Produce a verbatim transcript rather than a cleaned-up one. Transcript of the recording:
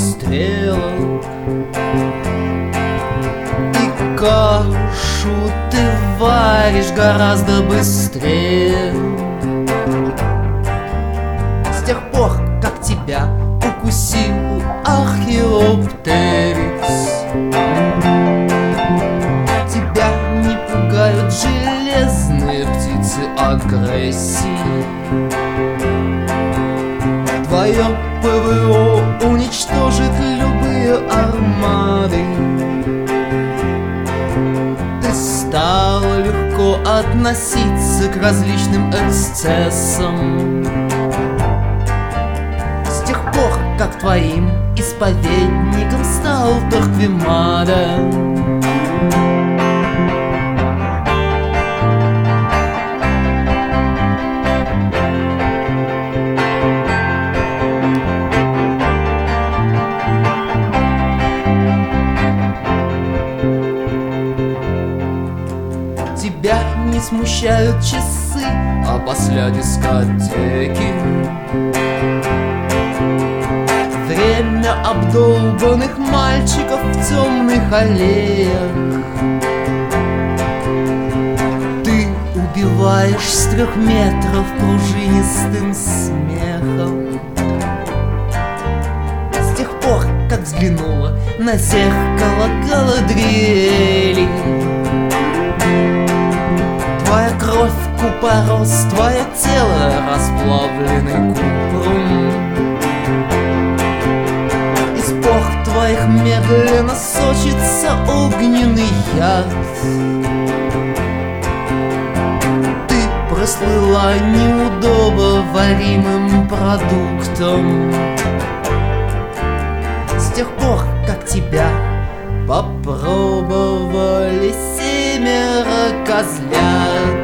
стрелок, и кашу ты варишь гораздо быстрее. С тех пор, как тебя укусил археоптерикс, тебя не пугают железные птицы агрессии. Твое ПВО уничтожит любые армады. Ты стал легко относиться к различным эксцессам. С тех пор, как твоим исповедником стал Торквемада. Тебя не смущают часы, а после дискотеки время обдолбанных мальчиков в темных аллеях. Ты убиваешь с трех метров пружинистым смехом. С тех пор, как взглянула на зеркало Галадриэли, твоя кровь купорос, твое тело расплавленный купрум. Из пор твоих медленно сочится огненный яд. Ты прослыла неудобоваримым продуктом. С тех пор, как тебя попробовали семеро козлят.